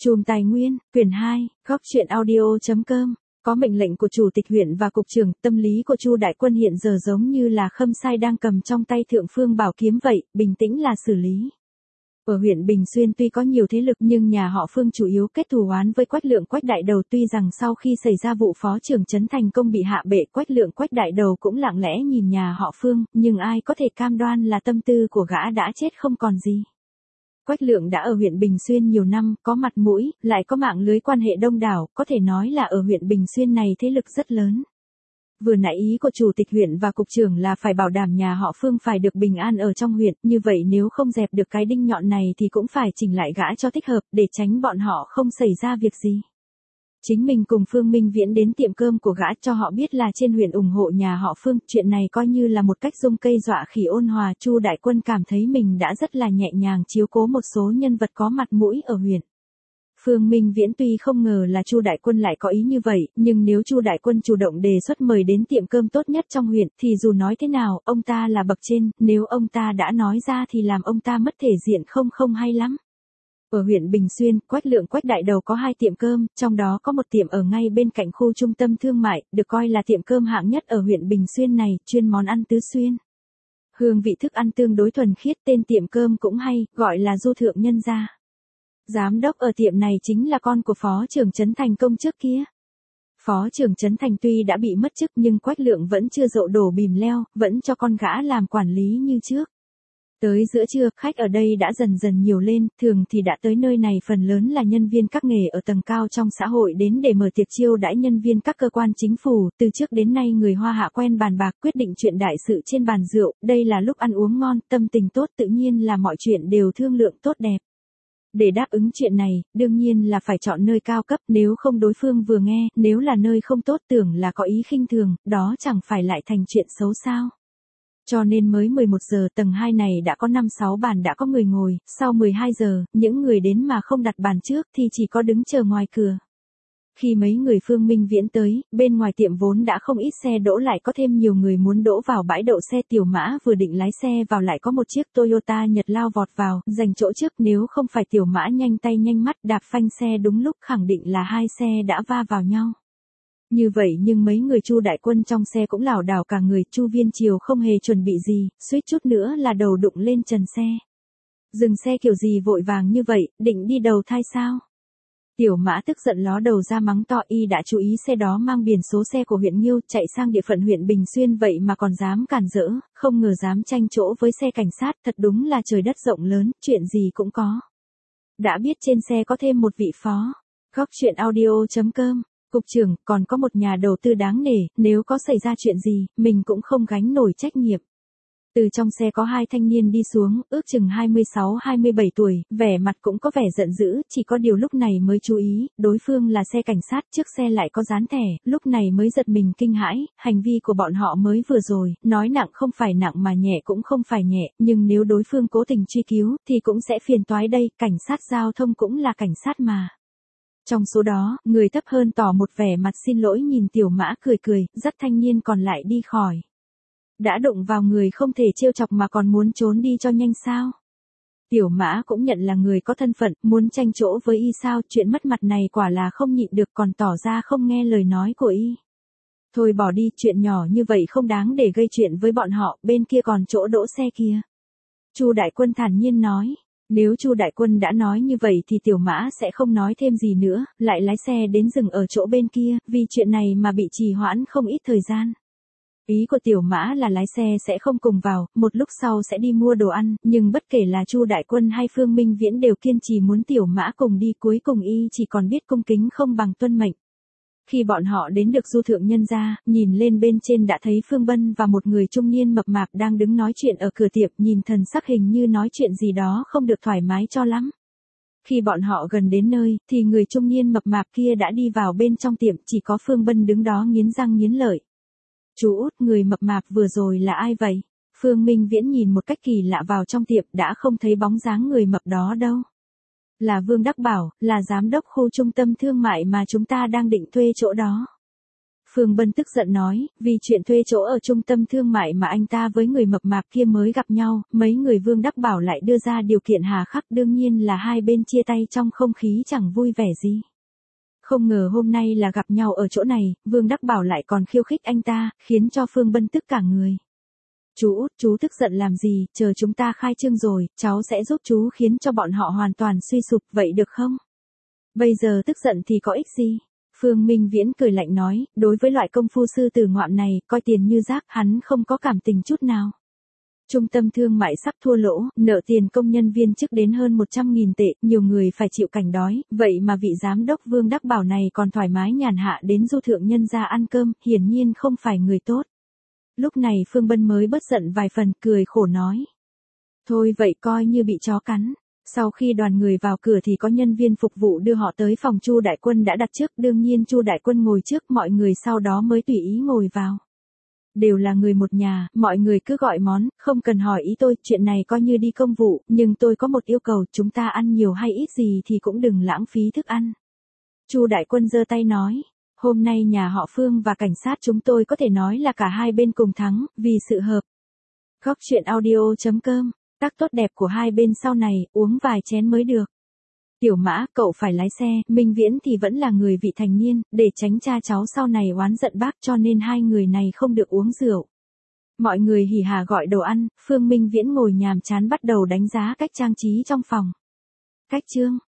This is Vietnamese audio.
Chùm Tài nguyên, quyển 2, góc truyện audio.com. Có mệnh lệnh của chủ tịch huyện và cục trưởng, tâm lý của Chu Đại Quân hiện giờ giống như là Khâm Sai đang cầm trong tay Thượng Phương Bảo Kiếm vậy, bình tĩnh là xử lý. Ở huyện Bình Xuyên tuy có nhiều thế lực nhưng nhà họ Phương chủ yếu kết thù oán với Quách Lượng Quách Đại Đầu, tuy rằng sau khi xảy ra vụ phó trưởng trấn thành công bị hạ bệ, Quách Lượng Quách Đại Đầu cũng lặng lẽ nhìn nhà họ Phương, nhưng ai có thể cam đoan là tâm tư của gã đã chết không còn gì. Quách Lượng đã ở huyện Bình Xuyên nhiều năm, có mặt mũi, lại có mạng lưới quan hệ đông đảo, có thể nói là ở huyện Bình Xuyên này thế lực rất lớn. Vừa nãy ý của chủ tịch huyện và cục trưởng là phải bảo đảm nhà họ Phương phải được bình an ở trong huyện, như vậy nếu không dẹp được cái đinh nhọn này thì cũng phải chỉnh lại gã cho thích hợp, để tránh bọn họ không xảy ra việc gì. Chính mình cùng Phương Minh Viễn đến tiệm cơm của gã cho họ biết là trên huyện ủng hộ nhà họ Phương, chuyện này coi như là một cách dung cây dọa khỉ ôn hòa. Chu Đại Quân cảm thấy mình đã rất là nhẹ nhàng chiếu cố một số nhân vật có mặt mũi ở huyện. Phương Minh Viễn tuy không ngờ là Chu Đại Quân lại có ý như vậy, nhưng nếu Chu Đại Quân chủ động đề xuất mời đến tiệm cơm tốt nhất trong huyện, thì dù nói thế nào, ông ta là bậc trên, nếu ông ta đã nói ra thì làm ông ta mất thể diện không hay lắm. Ở huyện Bình Xuyên, Quách Lượng Quách Đại Đầu có 2 tiệm cơm, trong đó có một tiệm ở ngay bên cạnh khu trung tâm thương mại, được coi là tiệm cơm hạng nhất ở huyện Bình Xuyên này, chuyên món ăn tứ xuyên. Hương vị thức ăn tương đối thuần khiết, tên tiệm cơm cũng hay, gọi là Du Thượng Nhân Gia. Giám đốc ở tiệm này chính là con của phó trưởng trấn thành công trước kia. Phó trưởng trấn thành tuy đã bị mất chức nhưng Quách Lượng vẫn chưa dậu đổ bìm leo, vẫn cho con gã làm quản lý như trước. Tới giữa trưa, khách ở đây đã dần dần nhiều lên, thường thì đã tới nơi này phần lớn là nhân viên các nghề ở tầng cao trong xã hội đến để mở tiệc chiêu đãi nhân viên các cơ quan chính phủ. Từ trước đến nay người Hoa Hạ quen bàn bạc quyết định chuyện đại sự trên bàn rượu, đây là lúc ăn uống ngon, tâm tình tốt, tự nhiên là mọi chuyện đều thương lượng tốt đẹp. Để đáp ứng chuyện này, đương nhiên là phải chọn nơi cao cấp, nếu không đối phương vừa nghe, nếu là nơi không tốt tưởng là có ý khinh thường, đó chẳng phải lại thành chuyện xấu sao. Cho nên mới 11 giờ tầng 2 này đã có 5-6 bàn đã có người ngồi, sau 12 giờ, những người đến mà không đặt bàn trước thì chỉ có đứng chờ ngoài cửa. Khi mấy người Phương Minh Viễn tới, bên ngoài tiệm vốn đã không ít xe đỗ lại có thêm nhiều người muốn đỗ vào bãi đậu xe. Tiểu Mã vừa định lái xe vào lại có một chiếc Toyota Nhật lao vọt vào, giành chỗ trước, nếu không phải Tiểu Mã nhanh tay nhanh mắt đạp phanh xe đúng lúc khẳng định là hai xe đã va vào nhau. Như vậy nhưng mấy người Chu Đại Quân trong xe cũng lảo đảo cả người, Chu Viên Triều không hề chuẩn bị gì, suýt chút nữa là đầu đụng lên trần xe. Dừng xe kiểu gì vội vàng như vậy, định đi đầu thai sao? Tiểu Mã tức giận ló đầu ra mắng to, y đã chú ý xe đó mang biển số xe của huyện Nghiêu, chạy sang địa phận huyện Bình Xuyên vậy mà còn dám cản rỡ, không ngờ dám tranh chỗ với xe cảnh sát, thật đúng là trời đất rộng lớn, chuyện gì cũng có. Đã biết trên xe có thêm một vị phó. Góc truyện audio.com. Cục trưởng, còn có một nhà đầu tư đáng nể, nếu có xảy ra chuyện gì, mình cũng không gánh nổi trách nhiệm. Từ trong xe có 2 thanh niên đi xuống, ước chừng 26-27 tuổi, vẻ mặt cũng có vẻ giận dữ, chỉ có điều lúc này mới chú ý, đối phương là xe cảnh sát, trước xe lại có dán thẻ, lúc này mới giật mình kinh hãi, hành vi của bọn họ mới vừa rồi, nói nặng không phải nặng mà nhẹ cũng không phải nhẹ, nhưng nếu đối phương cố tình truy cứu, thì cũng sẽ phiền toái đây, cảnh sát giao thông cũng là cảnh sát mà. Trong số đó, người thấp hơn tỏ một vẻ mặt xin lỗi nhìn Tiểu Mã cười, dắt thanh niên còn lại đi khỏi. Đã đụng vào người không thể trêu chọc mà còn muốn trốn đi cho nhanh sao? Tiểu Mã cũng nhận là người có thân phận, muốn tranh chỗ với y sao, chuyện mất mặt này quả là không nhịn được, còn tỏ ra không nghe lời nói của y. Thôi bỏ đi, chuyện nhỏ như vậy không đáng để gây chuyện với bọn họ, bên kia còn chỗ đỗ xe kia. Chu Đại Quân thản nhiên nói. Nếu Chu Đại Quân đã nói như vậy thì Tiểu Mã sẽ không nói thêm gì nữa, lại lái xe đến dừng ở chỗ bên kia, vì chuyện này mà bị trì hoãn không ít thời gian. Ý của Tiểu Mã là lái xe sẽ không cùng vào, một lúc sau sẽ đi mua đồ ăn, nhưng bất kể là Chu Đại Quân hay Phương Minh Viễn đều kiên trì muốn Tiểu Mã cùng đi, cuối cùng y chỉ còn biết cung kính không bằng tuân mệnh. Khi bọn họ đến được Du Thượng Nhân Gia, nhìn lên bên trên đã thấy Phương Bân và một người trung niên mập mạp đang đứng nói chuyện ở cửa tiệm, nhìn thần sắc hình như nói chuyện gì đó không được thoải mái cho lắm. Khi bọn họ gần đến nơi, thì người trung niên mập mạp kia đã đi vào bên trong tiệm, chỉ có Phương Bân đứng đó nghiến răng nghiến lợi. Chú út, người mập mạp vừa rồi là ai vậy? Phương Minh Viễn nhìn một cách kỳ lạ vào trong tiệm, đã không thấy bóng dáng người mập đó đâu. Là Vương Đắc Bảo, là giám đốc khu trung tâm thương mại mà chúng ta đang định thuê chỗ đó. Phương Bân tức giận nói, vì chuyện thuê chỗ ở trung tâm thương mại mà anh ta với người mập mạp kia mới gặp nhau, mấy người Vương Đắc Bảo lại đưa ra điều kiện hà khắc, đương nhiên là hai bên chia tay trong không khí chẳng vui vẻ gì. Không ngờ hôm nay là gặp nhau ở chỗ này, Vương Đắc Bảo lại còn khiêu khích anh ta, khiến cho Phương Bân tức cả người. Chú út, chú tức giận làm gì, chờ chúng ta khai trương rồi, cháu sẽ giúp chú khiến cho bọn họ hoàn toàn suy sụp, vậy được không? Bây giờ tức giận thì có ích gì? Phương Minh Viễn cười lạnh nói, đối với loại công phu sư tử ngoạm này, coi tiền như rác, hắn không có cảm tình chút nào. Trung tâm thương mại sắp thua lỗ, nợ tiền công nhân viên chức đến hơn 100.000 tệ, nhiều người phải chịu cảnh đói, vậy mà vị giám đốc Vương Đắc Bảo này còn thoải mái nhàn hạ đến du thượng nhân gia ăn cơm, hiển nhiên không phải người tốt. Lúc này Phương Bân mới bớt giận vài phần, cười khổ nói. Thôi vậy coi như bị chó cắn. Sau khi đoàn người vào cửa thì có nhân viên phục vụ đưa họ tới phòng Chu Đại Quân đã đặt trước, đương nhiên Chu Đại Quân ngồi trước, mọi người sau đó mới tùy ý ngồi vào. Đều là người một nhà, mọi người cứ gọi món, không cần hỏi ý tôi, chuyện này coi như đi công vụ, nhưng tôi có một yêu cầu, chúng ta ăn nhiều hay ít gì thì cũng đừng lãng phí thức ăn. Chu Đại Quân giơ tay nói, hôm nay nhà họ Phương và cảnh sát chúng tôi có thể nói là cả hai bên cùng thắng, vì sự hợp. Góc truyện audio.com, tác tốt đẹp của hai bên sau này, uống vài chén mới được. Tiểu Mã, cậu phải lái xe, Minh Viễn thì vẫn là người vị thành niên, để tránh cha cháu sau này oán giận bác cho nên hai người này không được uống rượu. Mọi người hỉ hả gọi đồ ăn, Phương Minh Viễn ngồi nhàm chán bắt đầu đánh giá cách trang trí trong phòng. Cách trương,